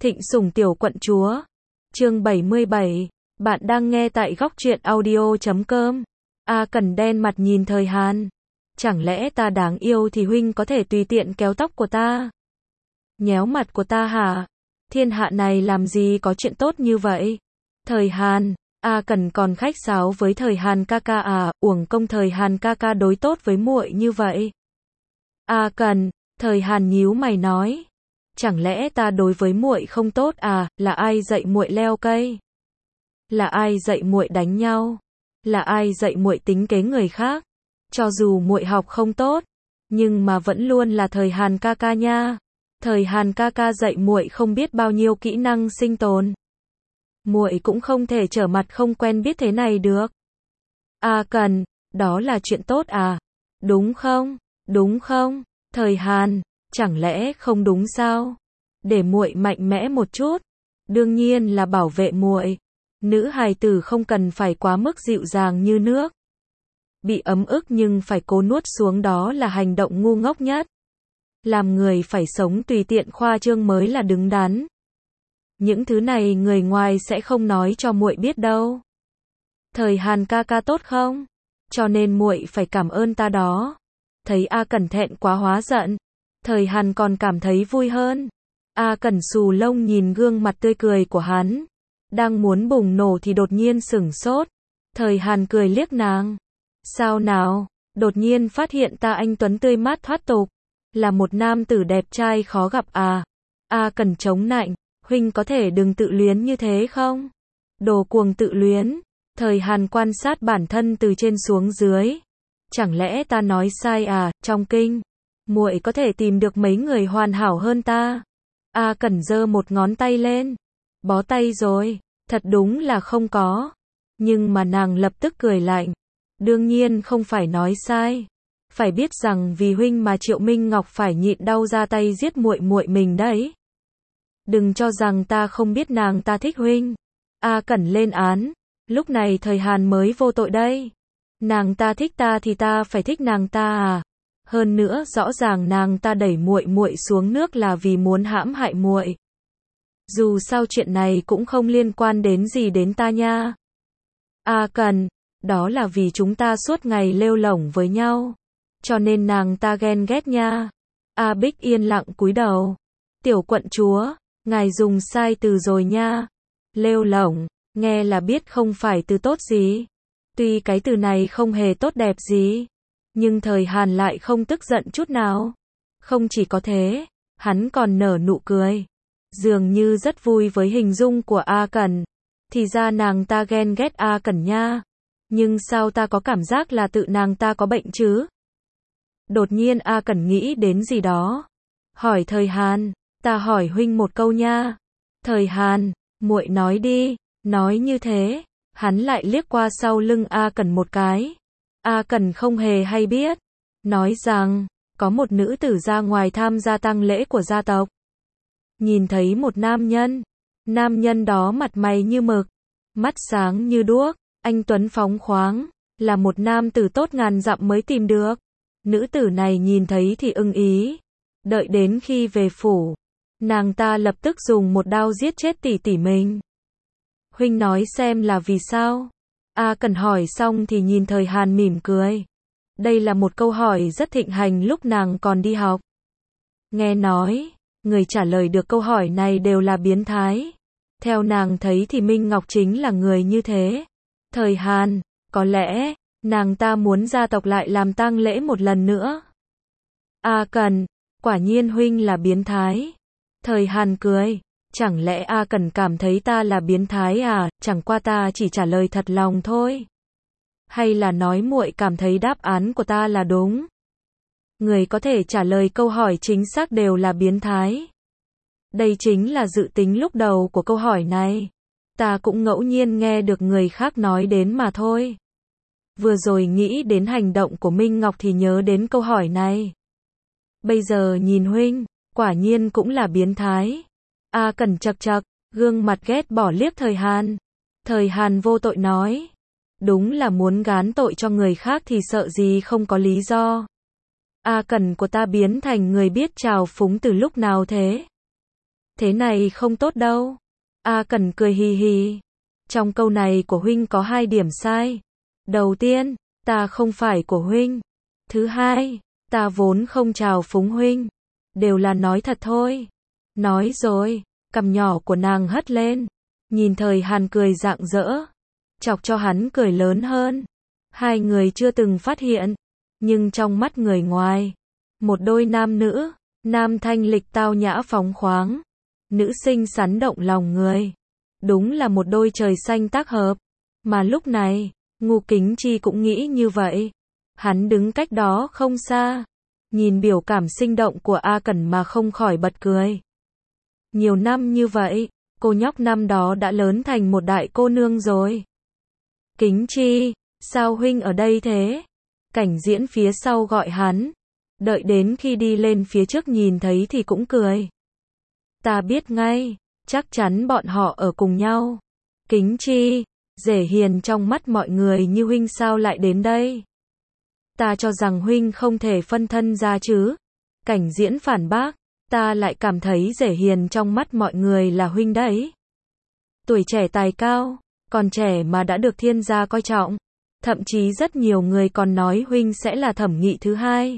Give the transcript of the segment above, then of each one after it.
Thịnh Sủng tiểu quận chúa. Chương 77. Bạn đang nghe tại góc truyện audio.com. A Cẩn đen mặt nhìn Thời Hàn. Chẳng lẽ ta đáng yêu thì huynh có thể tùy tiện kéo tóc của ta? Nhéo mặt của ta hả? Thiên hạ này làm gì có chuyện tốt như vậy? Thời Hàn. A Cẩn còn khách sáo với Thời Hàn ca ca à, uổng công Thời Hàn ca ca đối tốt với muội như vậy. A Cẩn. Thời Hàn nhíu mày nói. Chẳng lẽ ta đối với muội không tốt à? Là ai dạy muội leo cây? Là ai dạy muội đánh nhau? Là ai dạy muội tính kế người khác? Cho dù muội học không tốt, nhưng mà vẫn luôn là Thời Hàn ca ca nha. Thời Hàn ca ca dạy muội không biết bao nhiêu kỹ năng sinh tồn. Muội cũng không thể trở mặt không quen biết thế này được. A Cẩn, đó là chuyện tốt à? Đúng không? Đúng không? Thời Hàn, chẳng lẽ không đúng sao? Để muội mạnh mẽ một chút, đương nhiên là bảo vệ muội. Nữ hài tử không cần phải quá mức dịu dàng như nước. Bị ấm ức nhưng phải cố nuốt xuống đó là hành động ngu ngốc nhất. Làm người phải sống tùy tiện khoa trương mới là đứng đắn. Những thứ này người ngoài sẽ không nói cho muội biết đâu. Thời Hàn ca ca tốt không? Cho nên muội phải cảm ơn ta đó. Thấy A Cẩn thẹn quá hóa giận, Thời Hàn còn cảm thấy vui hơn. A Cẩn xù lông nhìn gương mặt tươi cười của hắn, đang muốn bùng nổ thì đột nhiên sửng sốt. Thời Hàn cười liếc nàng. Sao nào? Đột nhiên phát hiện ta anh tuấn tươi mát thoát tục, là một nam tử đẹp trai khó gặp à? A Cẩn chống nạnh, huynh có thể đừng tự luyến như thế không? Đồ cuồng tự luyến. Thời Hàn quan sát bản thân từ trên xuống dưới. Chẳng lẽ ta nói sai à? Trong kinh, muội có thể tìm được mấy người hoàn hảo hơn ta? A Cẩn giơ một ngón tay lên. Bó tay rồi, thật đúng là không có. Nhưng mà nàng lập tức cười lạnh. Đương nhiên không phải nói sai. Phải biết rằng vì huynh mà Triệu Minh Ngọc phải nhịn đau ra tay giết muội muội mình đấy. Đừng cho rằng ta không biết nàng ta thích huynh. A Cẩn lên án. Lúc này Thời Hàn mới vô tội đây. Nàng ta thích ta thì ta phải thích nàng ta à? Hơn nữa rõ ràng nàng ta đẩy muội muội xuống nước là vì muốn hãm hại muội. Dù sao chuyện này cũng không liên quan đến gì đến ta nha. A Cẩn, đó là vì chúng ta suốt ngày lêu lổng với nhau, cho nên nàng ta ghen ghét nha. A Bích yên lặng cúi đầu. Tiểu quận chúa, ngài dùng sai từ rồi nha. Lêu lổng, nghe là biết không phải từ tốt gì. Tuy cái từ này không hề tốt đẹp gì, nhưng Thời Hàn lại không tức giận chút nào. Không chỉ có thế, hắn còn nở nụ cười, dường như rất vui với hình dung của A Cẩn. Thì ra nàng ta ghen ghét A Cẩn nha. Nhưng sao ta có cảm giác là tự nàng ta có bệnh chứ? Đột nhiên A Cẩn nghĩ đến gì đó. Hỏi Thời Hàn, ta hỏi huynh một câu nha. Thời Hàn, muội nói đi. Nói như thế, hắn lại liếc qua sau lưng A Cẩn một cái. A Cẩn không hề hay biết. Nói rằng, có một nữ tử ra ngoài tham gia tang lễ của gia tộc. Nhìn thấy một nam nhân. Nam nhân đó mặt mày như mực, mắt sáng như đuốc, anh tuấn phóng khoáng, là một nam tử tốt ngàn dặm mới tìm được. Nữ tử này nhìn thấy thì ưng ý. Đợi đến khi về phủ, nàng ta lập tức dùng một đao giết chết tỷ tỷ mình. Huynh nói xem là vì sao? A Cẩn hỏi xong thì nhìn Thời Hàn mỉm cười. Đây là một câu hỏi rất thịnh hành lúc nàng còn đi học. Nghe nói, người trả lời được câu hỏi này đều là biến thái. Theo nàng thấy thì Minh Ngọc chính là người như thế. Thời Hàn, có lẽ, nàng ta muốn gia tộc lại làm tang lễ một lần nữa. A Cẩn, quả nhiên huynh là biến thái. Thời Hàn cười. Chẳng lẽ A Cẩn cảm thấy ta là biến thái à? Chẳng qua ta chỉ trả lời thật lòng thôi. Hay là nói muội cảm thấy đáp án của ta là đúng? Người có thể trả lời câu hỏi chính xác đều là biến thái. Đây chính là dự tính lúc đầu của câu hỏi này. Ta cũng ngẫu nhiên nghe được người khác nói đến mà thôi. Vừa rồi nghĩ đến hành động của Minh Ngọc thì nhớ đến câu hỏi này. Bây giờ nhìn huynh, quả nhiên cũng là biến thái. A Cẩn chậc chậc, gương mặt ghét bỏ liếc Thời Hàn. Thời Hàn vô tội nói. Đúng là muốn gán tội cho người khác thì sợ gì không có lý do. A Cẩn của ta biến thành người biết trào phúng từ lúc nào thế? Thế này không tốt đâu. A Cẩn cười hì hì. Trong câu này của huynh có 2 điểm sai. Đầu tiên, ta không phải của huynh. Thứ hai, ta vốn không chào phúng huynh. Đều là nói thật thôi. Nói rồi, cằm nhỏ của nàng hất lên. Nhìn Thời Hàn cười rạng rỡ. Chọc cho hắn cười lớn hơn. Hai người chưa từng phát hiện. Nhưng trong mắt người ngoài, một đôi nam nữ, nam thanh lịch tao nhã phóng khoáng. Nữ xinh xắn động lòng người. Đúng là một đôi trời xanh tác hợp. Mà lúc này, Ngô Kính Chi cũng nghĩ như vậy. Hắn đứng cách đó không xa. Nhìn biểu cảm sinh động của A Cẩn mà không khỏi bật cười. Nhiều năm như vậy, cô nhóc năm đó đã lớn thành một đại cô nương rồi. Kính Chi, sao huynh ở đây thế? Cảnh Diễn phía sau gọi hắn. Đợi đến khi đi lên phía trước nhìn thấy thì cũng cười. Ta biết ngay, chắc chắn bọn họ ở cùng nhau. Kính Chi, Dễ Hiền trong mắt mọi người như huynh sao lại đến đây? Ta cho rằng huynh không thể phân thân ra chứ. Cảnh Diễn phản bác, ta lại cảm thấy Dễ Hiền trong mắt mọi người là huynh đấy. Tuổi trẻ tài cao, còn trẻ mà đã được thiên gia coi trọng. Thậm chí rất nhiều người còn nói huynh sẽ là thẩm nghị thứ hai.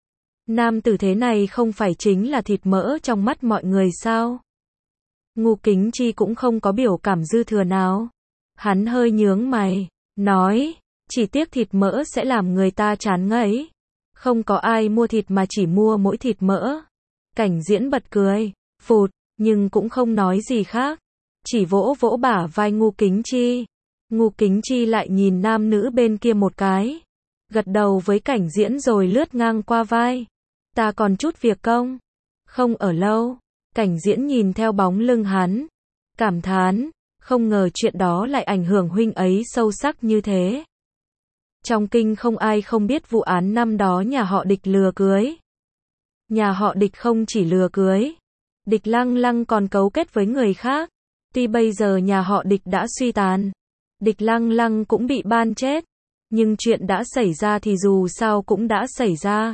Nam tử thế này không phải chính là thịt mỡ trong mắt mọi người sao? Ngô Kính Chi cũng không có biểu cảm dư thừa nào. Hắn hơi nhướng mày, nói, chỉ tiếc thịt mỡ sẽ làm người ta chán ngấy. Không có ai mua thịt mà chỉ mua mỗi thịt mỡ. Cảnh Diễn bật cười, phụt, nhưng cũng không nói gì khác. Chỉ vỗ vỗ bả vai Ngô Kính Chi. Ngô Kính Chi lại nhìn nam nữ bên kia một cái. Gật đầu với Cảnh Diễn rồi lướt ngang qua vai. Ta còn chút việc công. Không ở lâu. Cảnh Diễn nhìn theo bóng lưng hắn. Cảm thán, không ngờ chuyện đó lại ảnh hưởng huynh ấy sâu sắc như thế. Trong kinh không ai không biết vụ án năm đó nhà họ Địch lừa cưới. Nhà họ Địch không chỉ lừa cưới. Địch Lăng Lăng còn cấu kết với người khác. Tuy bây giờ nhà họ Địch đã suy tàn. Địch Lăng Lăng cũng bị ban chết. Nhưng chuyện đã xảy ra thì dù sao cũng đã xảy ra.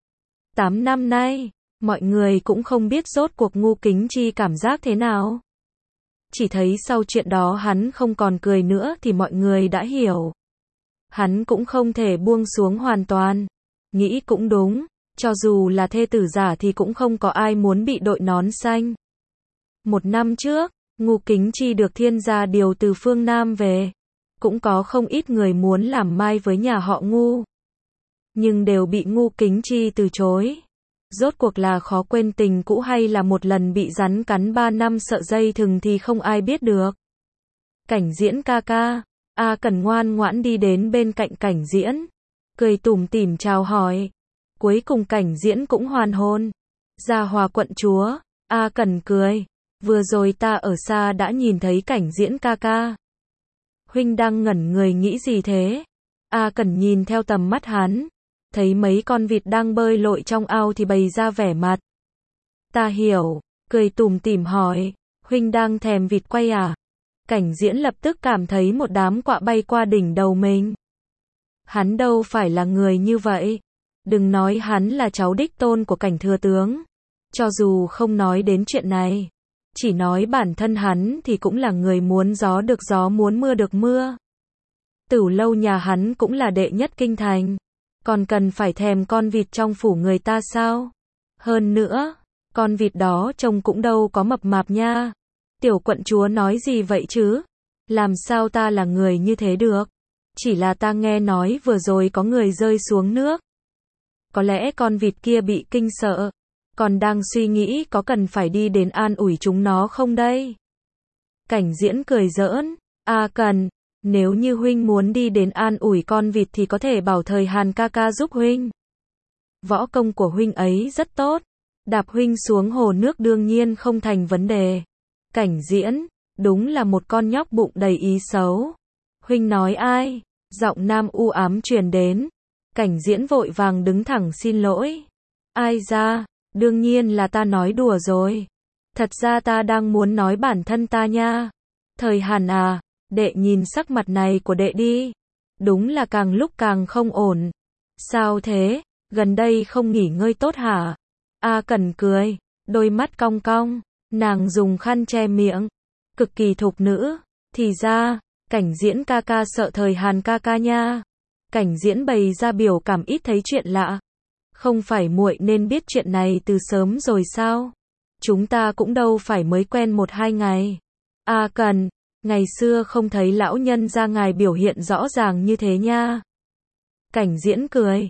8 năm nay, mọi người cũng không biết rốt cuộc Ngô Kính Chi cảm giác thế nào. Chỉ thấy sau chuyện đó hắn không còn cười nữa thì mọi người đã hiểu. Hắn cũng không thể buông xuống hoàn toàn. Nghĩ cũng đúng, cho dù là thê tử giả thì cũng không có ai muốn bị đội nón xanh. 1 năm trước, Ngô Kính Chi được thiên gia điều từ phương Nam về. Cũng có không ít người muốn làm mai với nhà họ Ngô. Nhưng đều bị Ngô Kính Chi từ chối. Rốt cuộc là khó quên tình cũ hay là một lần bị rắn cắn 3 năm sợ dây thừng thì không ai biết được. Cảnh Diễn ca ca. A Cẩn ngoan ngoãn đi đến bên cạnh Cảnh Diễn. Cười tủm tỉm chào hỏi. Cuối cùng Cảnh Diễn cũng hoàn hôn. Gia Hòa quận chúa. A Cẩn cười. Vừa rồi ta ở xa đã nhìn thấy Cảnh Diễn ca ca. Huynh đang ngẩn người nghĩ gì thế? A Cẩn nhìn theo tầm mắt hắn. Thấy mấy con vịt đang bơi lội trong ao thì bày ra vẻ mặt. Ta hiểu, cười tủm tỉm hỏi, huynh đang thèm vịt quay à? Cảnh Diễn lập tức cảm thấy một đám quạ bay qua đỉnh đầu mình. Hắn đâu phải là người như vậy. Đừng nói hắn là cháu đích tôn của Cảnh thừa tướng. Cho dù không nói đến chuyện này, chỉ nói bản thân hắn thì cũng là người muốn gió được gió muốn mưa được mưa. Tửu lâu nhà hắn cũng là đệ nhất kinh thành. Còn cần phải thèm con vịt trong phủ người ta sao? Hơn nữa, con vịt đó trông cũng đâu có mập mạp nha. Tiểu quận chúa nói gì vậy chứ? Làm sao ta là người như thế được? Chỉ là ta nghe nói vừa rồi có người rơi xuống nước. Có lẽ con vịt kia bị kinh sợ. Còn đang suy nghĩ có cần phải đi đến an ủi chúng nó không đây? Cảnh Diễn cười giỡn. A Cần. Nếu như huynh muốn đi đến an ủi con vịt thì có thể bảo Thời Hàn ca ca giúp huynh. Võ công của huynh ấy rất tốt. Đạp huynh xuống hồ nước đương nhiên không thành vấn đề. Cảnh Diễn, đúng là một con nhóc bụng đầy ý xấu. Huynh nói ai? Giọng nam u ám truyền đến. Cảnh Diễn vội vàng đứng thẳng xin lỗi. Ai ra? Đương nhiên là ta nói đùa rồi. Thật ra ta đang muốn nói bản thân ta nha. Thời Hàn à. Đệ nhìn sắc mặt này của đệ đi. Đúng là càng lúc càng không ổn. Sao thế? Gần đây không nghỉ ngơi tốt hả? A Cẩn cười. Đôi mắt cong cong. Nàng dùng khăn che miệng, cực kỳ thục nữ. Thì ra, Cảnh Diễn ca ca sợ Thời Hàn ca ca nha. Cảnh Diễn bày ra biểu cảm ít thấy chuyện lạ. Không phải muội nên biết chuyện này từ sớm rồi sao? Chúng ta cũng đâu phải mới quen 1-2 ngày. A Cần, ngày xưa không thấy lão nhân gia ngài biểu hiện rõ ràng như thế nha. Cảnh Diễn cười,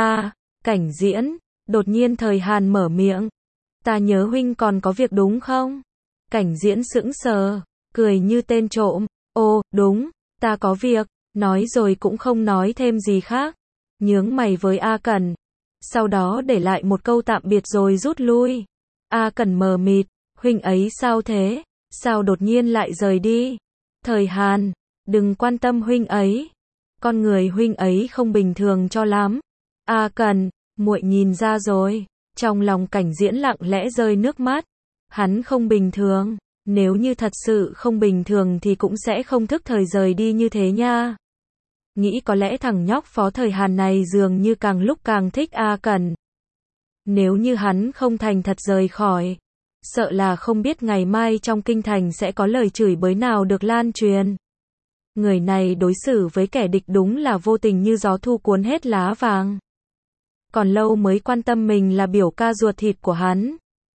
Cảnh Diễn, đột nhiên Thời Hàn mở miệng. Ta nhớ huynh còn có việc đúng không? Cảnh Diễn sững sờ, cười như tên trộm. Ồ, đúng, ta có việc, nói rồi cũng không nói thêm gì khác. Nhướng mày với A Cẩn. Sau đó để lại một câu tạm biệt rồi rút lui. A Cẩn mờ mịt, huynh ấy sao thế? Sao đột nhiên lại rời đi? Thời Hàn, đừng quan tâm huynh ấy. Con người huynh ấy không bình thường cho lắm. A Cẩn, muội nhìn ra rồi. Trong lòng Cảnh Diễn lặng lẽ rơi nước mắt. Hắn không bình thường. Nếu như thật sự không bình thường thì cũng sẽ không thức thời rời đi như thế nha. Nghĩ có lẽ thằng nhóc Phó Thời Hàn này dường như càng lúc càng thích A Cẩn. Nếu như hắn không thành thật rời khỏi, sợ là không biết ngày mai trong kinh thành sẽ có lời chửi bới nào được lan truyền. Người này đối xử với kẻ địch đúng là vô tình như gió thu cuốn hết lá vàng. Còn lâu mới quan tâm mình là biểu ca ruột thịt của hắn.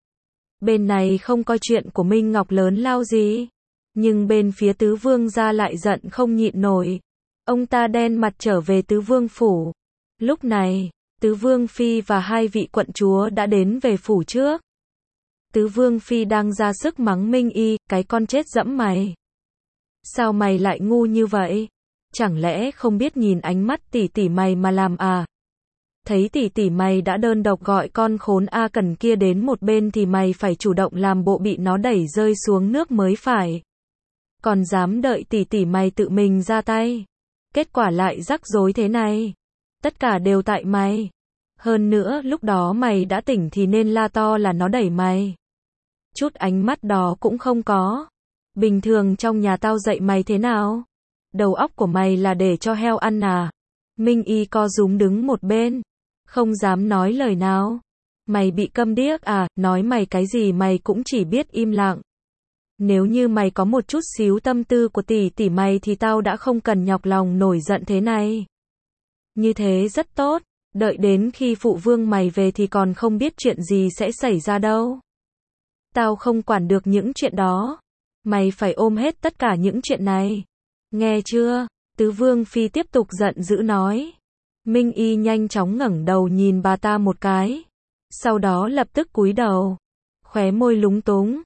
Bên này không coi chuyện của Minh Ngọc lớn lao gì. Nhưng bên phía Tứ Vương gia lại giận không nhịn nổi. Ông ta đen mặt trở về Tứ Vương phủ. Lúc này, Tứ Vương Phi và 2 vị quận chúa đã đến về phủ trước. Tứ Vương Phi đang ra sức mắng Minh Y, cái con chết dẫm mày. Sao mày lại ngu như vậy? Chẳng lẽ không biết nhìn ánh mắt tỷ tỷ mày mà làm à? Thấy tỷ tỷ mày đã đơn độc gọi con khốn A Cẩn kia đến một bên thì mày phải chủ động làm bộ bị nó đẩy rơi xuống nước mới phải. Còn dám đợi tỷ tỷ mày tự mình ra tay. Kết quả lại rắc rối thế này. Tất cả đều tại mày. Hơn nữa lúc đó mày đã tỉnh thì nên la to là nó đẩy mày. Chút ánh mắt đó cũng không có. Bình thường trong nhà tao dạy mày thế nào? Đầu óc của mày là để cho heo ăn à? Minh Y co rúm đứng một bên. Không dám nói lời nào. Mày bị câm điếc à? Nói mày cái gì mày cũng chỉ biết im lặng. Nếu như mày có một chút xíu tâm tư của tỷ tỷ mày thì tao đã không cần nhọc lòng nổi giận thế này. Như thế rất tốt. Đợi đến khi phụ vương mày về thì còn không biết chuyện gì sẽ xảy ra đâu. Tao không quản được những chuyện đó. Mày phải ôm hết tất cả những chuyện này. Nghe chưa? Tứ Vương Phi tiếp tục giận dữ nói. Minh Y nhanh chóng ngẩng đầu nhìn bà ta một cái. Sau đó lập tức cúi đầu. Khóe môi lúng túng.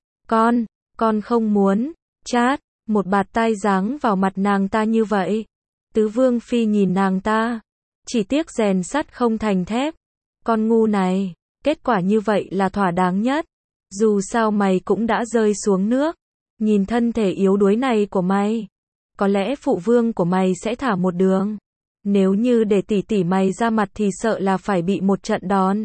Con không muốn. Chát, một bạt tai giáng vào mặt nàng ta như vậy. Tứ Vương Phi nhìn nàng ta. Chỉ tiếc rèn sắt không thành thép. Con ngu này, kết quả như vậy là thỏa đáng nhất. Dù sao mày cũng đã rơi xuống nước. Nhìn thân thể yếu đuối này của mày. Có lẽ phụ vương của mày sẽ thả một đường. Nếu như để tỷ tỷ mày ra mặt thì sợ là phải bị một trận đòn.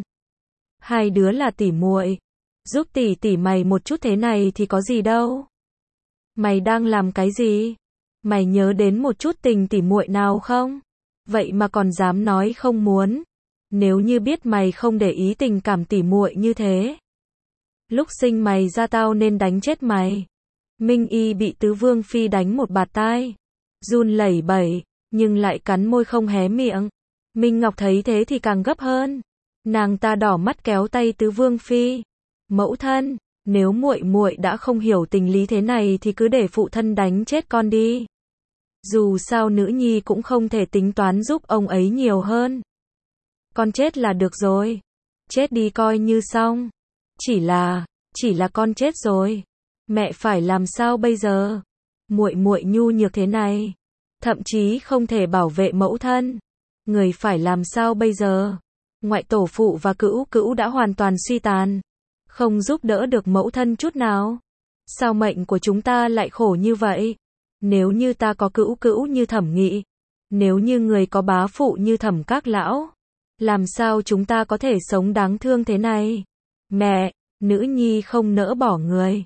2 đứa là tỷ muội. Giúp tỷ tỷ mày một chút thế này thì có gì đâu. Mày đang làm cái gì? Mày nhớ đến một chút tình tỷ muội nào không? Vậy mà còn dám nói không muốn. Nếu như biết mày không để ý tình cảm tỷ muội như thế. Lúc sinh mày ra tao nên đánh chết mày. Minh Y bị Tứ Vương Phi đánh một bạt tai. Run lẩy bẩy, nhưng lại cắn môi không hé miệng. Minh Ngọc thấy thế thì càng gấp hơn. Nàng ta đỏ mắt kéo tay Tứ Vương Phi. Mẫu thân, nếu muội đã không hiểu tình lý thế này thì cứ để phụ thân đánh chết con đi. Dù sao nữ nhi cũng không thể tính toán giúp ông ấy nhiều hơn. Con chết là được rồi. Chết đi coi như xong. Chỉ là con chết rồi. Mẹ phải làm sao bây giờ? Muội nhu nhược thế này, thậm chí không thể bảo vệ mẫu thân. Người phải làm sao bây giờ? Ngoại tổ phụ và cữu cữu đã hoàn toàn suy tàn, không giúp đỡ được mẫu thân chút nào. Sao mệnh của chúng ta lại khổ như vậy? Nếu như ta có cữu cữu như Thẩm Nghị, nếu như người có bá phụ như Thẩm Các lão, làm sao chúng ta có thể sống đáng thương thế này? Mẹ, nữ nhi không nỡ bỏ người.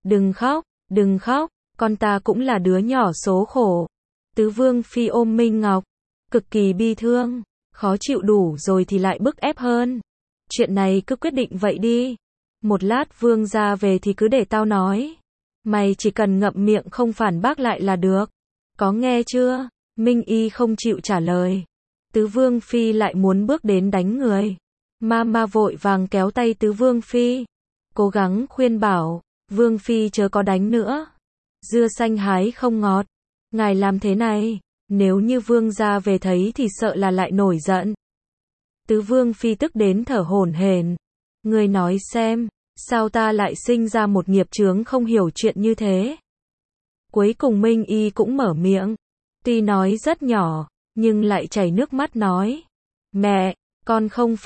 Đừng khóc, con ta cũng là đứa nhỏ số khổ. Tứ Vương Phi ôm Minh Ngọc, cực kỳ bi thương, khó chịu đủ rồi thì lại bức ép hơn. Chuyện này cứ quyết định vậy đi. Một lát Vương gia về thì cứ để tao nói. Mày chỉ cần ngậm miệng không phản bác lại là được. Có nghe chưa? Minh Y không chịu trả lời. Tứ Vương Phi lại muốn bước đến đánh người. Mama vội vàng kéo tay Tứ Vương Phi. Cố gắng khuyên bảo, Vương Phi chớ có đánh nữa. Dưa xanh hái không ngọt. Ngài làm thế này, nếu như Vương gia về thấy thì sợ là lại nổi giận. Tứ Vương Phi tức đến thở hổn hển. Ngươi nói xem, sao ta lại sinh ra một nghiệp chướng không hiểu chuyện như thế? Cuối cùng Minh Y cũng mở miệng. Tuy nói rất nhỏ, nhưng lại chảy nước mắt nói. Mẹ, con không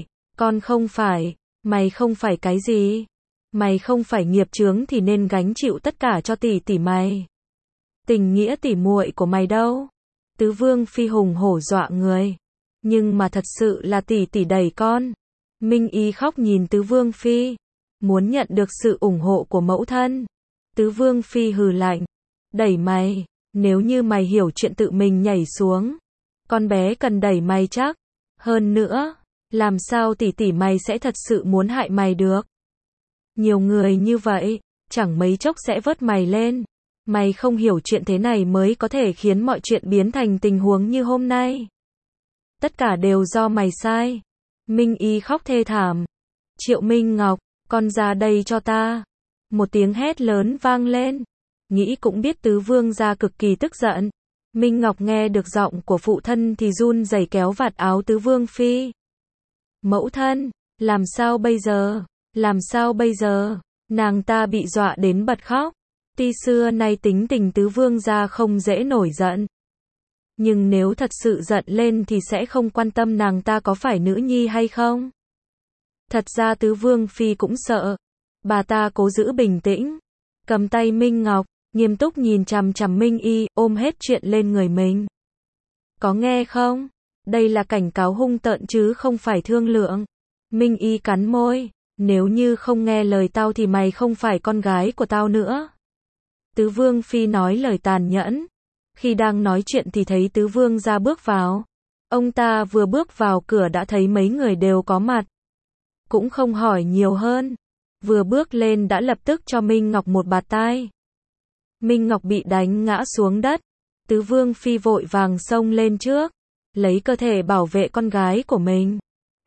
phải, mày không phải cái gì? Mày không phải nghiệp chướng thì nên gánh chịu tất cả cho tỷ tỷ mày. Tình nghĩa tỷ muội của mày đâu? Tứ Vương Phi hùng hổ dọa người. Nhưng mà thật sự là tỷ tỷ đẩy con. Minh Y khóc nhìn Tứ Vương Phi. Muốn nhận được sự ủng hộ của mẫu thân. Tứ Vương Phi hừ lạnh. Đẩy mày, nếu như mày hiểu chuyện tự mình nhảy xuống. Con bé cần đẩy mày chắc. Hơn nữa, làm sao tỷ tỷ mày sẽ thật sự muốn hại mày được? Nhiều người như vậy, chẳng mấy chốc sẽ vớt mày lên. Mày không hiểu chuyện thế này mới có thể khiến mọi chuyện biến thành tình huống như hôm nay. Tất cả đều do mày sai. Minh Y khóc thê thảm. Triệu Minh Ngọc, con ra đây cho ta. Một tiếng hét lớn vang lên. Nghĩ cũng biết Tứ Vương gia cực kỳ tức giận. Minh Ngọc nghe được giọng của phụ thân thì run rẩy kéo vạt áo Tứ Vương Phi. Mẫu thân, làm sao bây giờ? Làm sao bây giờ? Nàng ta bị dọa đến bật khóc. Tuy xưa nay tính tình Tứ Vương gia không dễ nổi giận. Nhưng nếu thật sự giận lên thì sẽ không quan tâm nàng ta có phải nữ nhi hay không. Thật ra Tứ Vương Phi cũng sợ. Bà ta cố giữ bình tĩnh. Cầm tay Minh Ngọc, nghiêm túc nhìn chằm chằm Minh Y, ôm hết chuyện lên người mình. Có nghe không? Đây là cảnh cáo hung tợn chứ không phải thương lượng. Minh Y cắn môi. Nếu như không nghe lời tao thì mày không phải con gái của tao nữa. Tứ Vương Phi nói lời tàn nhẫn. Khi đang nói chuyện thì thấy Tứ Vương ra bước vào. Ông ta vừa bước vào cửa đã thấy mấy người đều có mặt. Cũng không hỏi nhiều hơn. Vừa bước lên đã lập tức cho Minh Ngọc một bạt tai. Minh Ngọc bị đánh ngã xuống đất. Tứ Vương Phi vội vàng xông lên trước. Lấy cơ thể bảo vệ con gái của mình.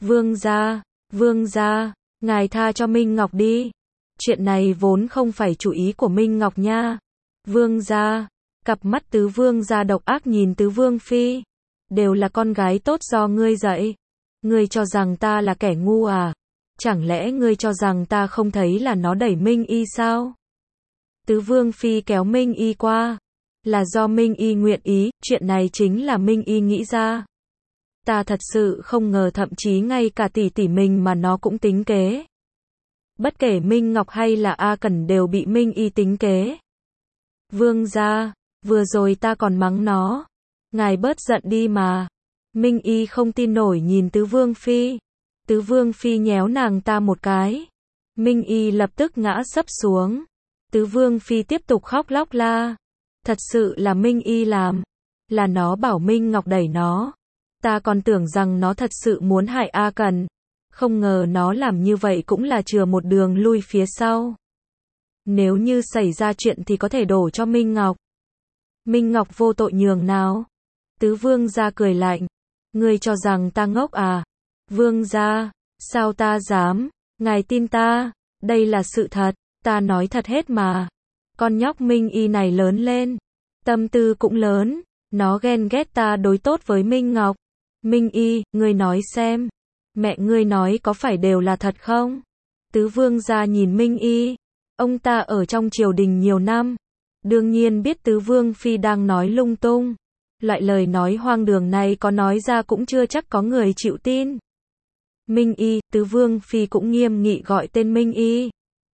Vương gia, ngài tha cho Minh Ngọc đi. Chuyện này vốn không phải chủ ý của Minh Ngọc nha. Vương gia, cặp mắt Tứ Vương gia độc ác nhìn Tứ Vương Phi. Đều là con gái tốt do ngươi dạy. Ngươi cho rằng ta là kẻ ngu à? Chẳng lẽ ngươi cho rằng ta không thấy là nó đẩy Minh Y sao? Tứ Vương Phi kéo Minh Y qua. Là do Minh Y nguyện ý, chuyện này chính là Minh Y nghĩ ra. Ta thật sự không ngờ thậm chí ngay cả tỷ tỷ mình mà nó cũng tính kế. Bất kể Minh Ngọc hay là A Cẩn đều bị Minh Y tính kế. Vương gia, vừa rồi ta còn mắng nó. Ngài bớt giận đi mà. Minh Y không tin nổi nhìn Tứ Vương Phi. Tứ Vương Phi nhéo nàng ta một cái. Minh Y lập tức ngã sấp xuống. Tứ Vương Phi tiếp tục khóc lóc la. Thật sự là Minh Y làm. Là nó bảo Minh Ngọc đẩy nó. Ta còn tưởng rằng nó thật sự muốn hại A Cẩn. Không ngờ nó làm như vậy cũng là chừa một đường lui phía sau. Nếu như xảy ra chuyện thì có thể đổ cho Minh Ngọc. Minh Ngọc vô tội nhường nào? Tứ Vương gia cười lạnh. Ngươi cho rằng ta ngốc à? Vương gia, sao ta dám? Ngài tin ta, đây là sự thật, ta nói thật hết mà. Con nhóc Minh Y này lớn lên, tâm tư cũng lớn, nó ghen ghét ta đối tốt với Minh Ngọc. Minh Y, ngươi nói xem, mẹ ngươi nói có phải đều là thật không? Tứ Vương gia nhìn Minh Y, ông ta ở trong triều đình nhiều năm, đương nhiên biết Tứ Vương Phi đang nói lung tung. Loại lời nói hoang đường này có nói ra cũng chưa chắc có người chịu tin. Minh Y, Tứ Vương Phi cũng nghiêm nghị gọi tên Minh Y.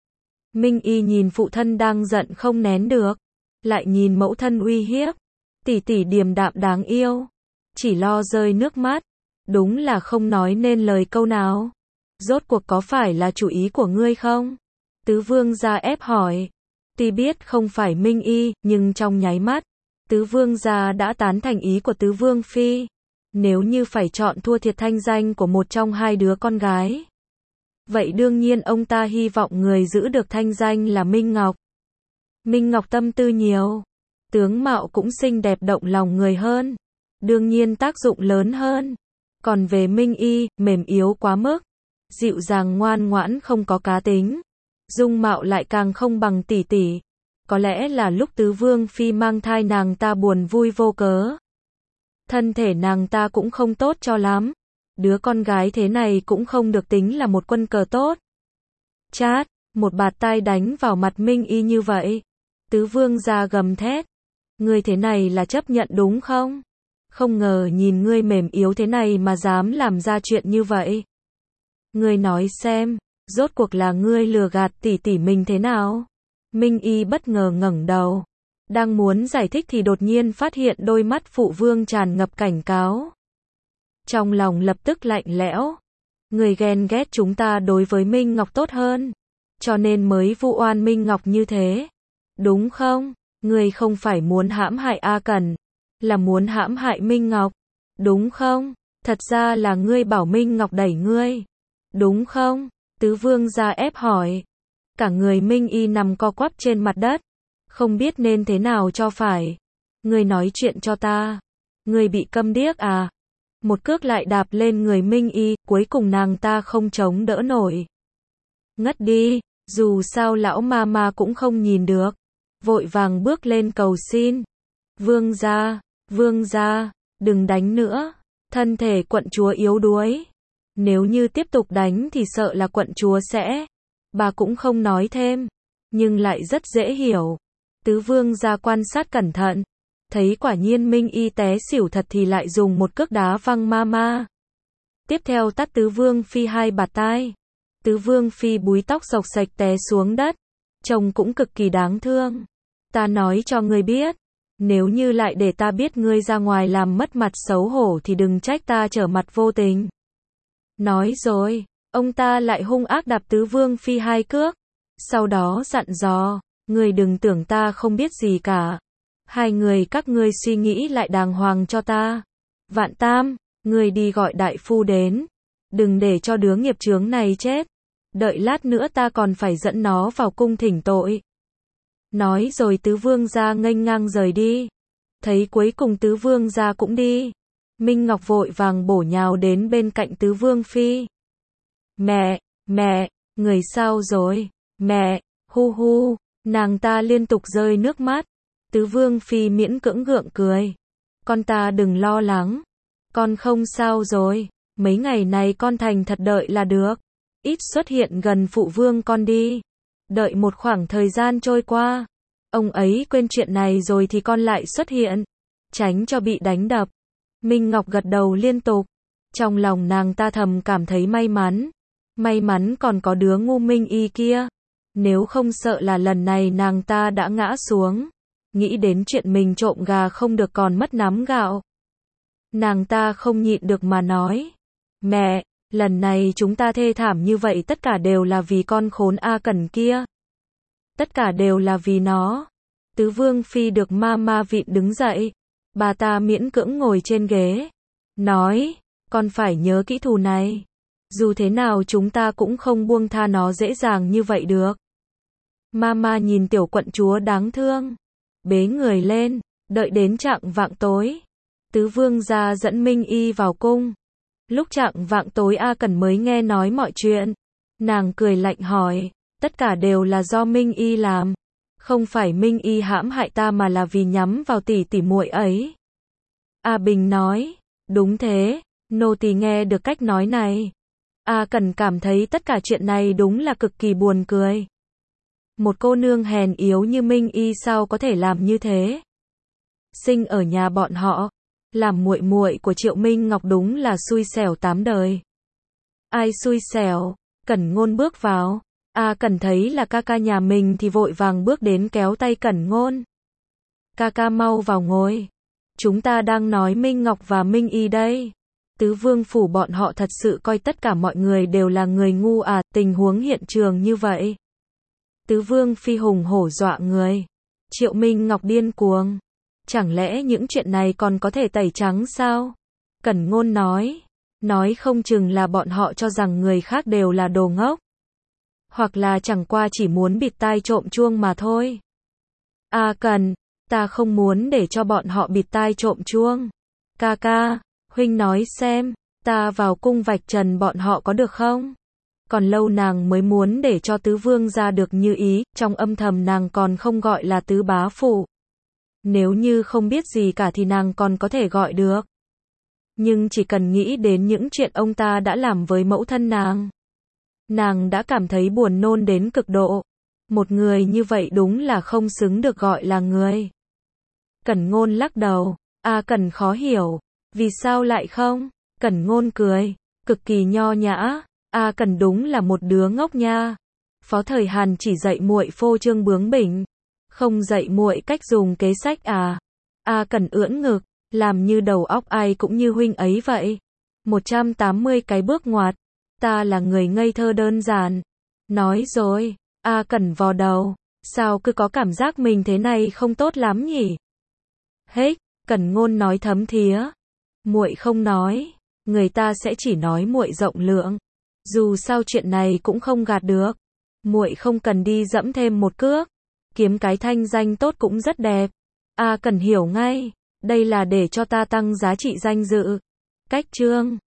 Minh Y nhìn phụ thân đang giận không nén được, lại nhìn mẫu thân uy hiếp, tỷ tỷ điềm đạm đáng yêu, chỉ lo rơi nước mắt, đúng là không nói nên lời câu nào. Rốt cuộc có phải là chủ ý của ngươi không? Tứ Vương gia ép hỏi. Tuy biết không phải Minh Y, nhưng trong nháy mắt, Tứ Vương gia đã tán thành ý của Tứ Vương Phi. Nếu như phải chọn thua thiệt thanh danh của một trong hai đứa con gái, Vậy đương nhiên ông ta hy vọng người giữ được thanh danh là Minh Ngọc. Minh Ngọc tâm tư nhiều, tướng mạo cũng xinh đẹp động lòng người hơn, đương nhiên tác dụng lớn hơn. Còn về Minh Y, mềm yếu quá mức, dịu dàng ngoan ngoãn không có cá tính, dung mạo lại càng không bằng tỷ tỷ. Có lẽ là lúc Tứ Vương Phi mang thai nàng ta buồn vui vô cớ. Thân thể nàng ta cũng không tốt cho lắm. Đứa con gái thế này cũng không được tính là một quân cờ tốt. Chát, một bạt tai đánh vào mặt Minh Y như vậy. Tứ Vương gia gầm thét. Ngươi thế này là chấp nhận đúng không? Không ngờ nhìn ngươi mềm yếu thế này mà dám làm ra chuyện như vậy. Ngươi nói xem, rốt cuộc là ngươi lừa gạt tỷ tỷ mình thế nào? Minh Y bất ngờ ngẩng đầu. Đang muốn giải thích thì đột nhiên phát hiện đôi mắt phụ vương tràn ngập cảnh cáo. Trong lòng lập tức lạnh lẽo. Người ghen ghét chúng ta đối với Minh Ngọc tốt hơn, cho nên mới vu oan Minh Ngọc như thế. Đúng không? Người không phải muốn hãm hại A Cẩn, là muốn hãm hại Minh Ngọc. Đúng không? Thật ra là ngươi bảo Minh Ngọc đẩy ngươi. Đúng không? Tứ Vương gia ép hỏi. Cả người Minh Y nằm co quắp trên mặt đất, không biết nên thế nào cho phải. Ngươi nói chuyện cho ta. Ngươi bị câm điếc à? Một cước lại đạp lên người Minh Y, cuối cùng nàng ta không chống đỡ nổi. Ngất đi, dù sao lão ma cũng không nhìn được. Vội vàng bước lên cầu xin. Vương gia, đừng đánh nữa. Thân thể quận chúa yếu đuối. Nếu như tiếp tục đánh thì sợ là quận chúa sẽ. Bà cũng không nói thêm, nhưng lại rất dễ hiểu. Tứ Vương gia quan sát cẩn thận, thấy quả nhiên Minh Y té xỉu thật thì lại dùng một cước đá văng ma. Tiếp theo tát Tứ Vương Phi 2 bạt tai. Tứ Vương Phi búi tóc xộc xệch té xuống đất, trông cũng cực kỳ đáng thương. Ta nói cho ngươi biết, nếu như lại để ta biết ngươi ra ngoài làm mất mặt xấu hổ thì đừng trách ta trở mặt vô tình. Nói rồi, ông ta lại hung ác đạp Tứ Vương Phi 2 cước. Sau đó dặn dò, ngươi đừng tưởng ta không biết gì cả. Hai người các ngươi suy nghĩ lại đàng hoàng cho ta. Vạn Tam, ngươi đi gọi đại phu đến. Đừng để cho đứa nghiệp chướng này chết. Đợi lát nữa ta còn phải dẫn nó vào cung thỉnh tội. Nói rồi Tứ Vương gia nghênh ngang rời đi. Thấy cuối cùng Tứ Vương gia cũng đi, Minh Ngọc vội vàng bổ nhào đến bên cạnh Tứ Vương Phi. Mẹ, người sao rồi? Mẹ, hu, nàng ta liên tục rơi nước mắt. Tứ Vương Phi miễn cưỡng gượng cười. Con ta đừng lo lắng. Con không sao rồi. Mấy ngày này con thành thật đợi là được. Ít xuất hiện gần phụ vương con đi. Đợi một khoảng thời gian trôi qua, ông ấy quên chuyện này rồi thì con lại xuất hiện. Tránh cho bị đánh đập. Minh Ngọc gật đầu liên tục. Trong lòng nàng ta thầm cảm thấy may mắn. May mắn còn có đứa ngu Minh Y kia. Nếu không sợ là lần này nàng ta đã ngã xuống. Nghĩ đến chuyện mình trộm gà không được còn mất nắm gạo. Nàng ta không nhịn được mà nói. Mẹ, lần này chúng ta thê thảm như vậy tất cả đều là vì con khốn A Cẩn kia. Tất cả đều là vì nó. Tứ Vương Phi được ma vịn đứng dậy. Bà ta miễn cưỡng ngồi trên ghế. Nói, con phải nhớ kỹ thù này. Dù thế nào chúng ta cũng không buông tha nó dễ dàng như vậy được. Ma nhìn tiểu quận chúa đáng thương. Bế người lên, đợi đến chạng vạng tối. Tứ Vương gia dẫn Minh Y vào cung. Lúc chạng vạng tối A Cẩn mới nghe nói mọi chuyện. Nàng cười lạnh hỏi, tất cả đều là do Minh Y làm. Không phải Minh Y hãm hại ta mà là vì nhắm vào tỷ muội ấy. A Bình nói, đúng thế, nô tỳ nghe được cách nói này. A Cẩn cảm thấy tất cả chuyện này đúng là cực kỳ buồn cười. Một cô nương hèn yếu như Minh Y sao có thể làm như thế? Sinh ở nhà bọn họ, làm muội muội của Triệu Minh Ngọc đúng là xui xẻo 8 đời. Ai xui xẻo? Cẩn Ngôn bước vào. A Cẩn thấy là ca ca nhà mình thì vội vàng bước đến kéo tay Cẩn Ngôn. Ca ca mau vào ngồi. Chúng ta đang nói Minh Ngọc và Minh Y đây. Tứ Vương phủ bọn họ thật sự coi tất cả mọi người đều là người ngu à, tình huống hiện trường như vậy. Tứ Vương Phi hùng hổ dọa người. Triệu Minh Ngọc điên cuồng. Chẳng lẽ những chuyện này còn có thể tẩy trắng sao? Cẩn Ngôn nói. Nói không chừng là bọn họ cho rằng người khác đều là đồ ngốc. Hoặc là chẳng qua chỉ muốn bịt tai trộm chuông mà thôi. A Cần, ta không muốn để cho bọn họ bịt tai trộm chuông. Ca ca, huynh nói xem, ta vào cung vạch trần bọn họ có được không? Còn lâu nàng mới muốn để cho tứ vương ra được như ý, trong âm thầm nàng còn không gọi là tứ bá phụ. Nếu như không biết gì cả thì nàng còn có thể gọi được. Nhưng chỉ cần nghĩ đến những chuyện ông ta đã làm với mẫu thân nàng đã cảm thấy buồn nôn đến cực độ. Một người như vậy đúng là không xứng được gọi là người. Cẩn Ngôn lắc đầu, A Cẩn khó hiểu, vì sao lại không? Cẩn Ngôn cười, cực kỳ nho nhã, A Cẩn đúng là một đứa ngốc nha. Phó Thời Hàn chỉ dạy muội phô trương bướng bỉnh, không dạy muội cách dùng kế sách à? A Cẩn ưỡn ngực, làm như đầu óc ai cũng như huynh ấy vậy. 180 cái bước ngoặt, ta là người ngây thơ đơn giản. Nói rồi, A Cẩn vò đầu, sao cứ có cảm giác mình thế này không tốt lắm nhỉ? Hết, Cẩn Ngôn nói thấm thía. Muội không nói, người ta sẽ chỉ nói muội rộng lượng. Dù sao chuyện này cũng không gạt được. Muội không cần đi dẫm thêm một cước, kiếm cái thanh danh tốt cũng rất đẹp. A Cẩn hiểu ngay, đây là để cho ta tăng giá trị danh dự. Cách chương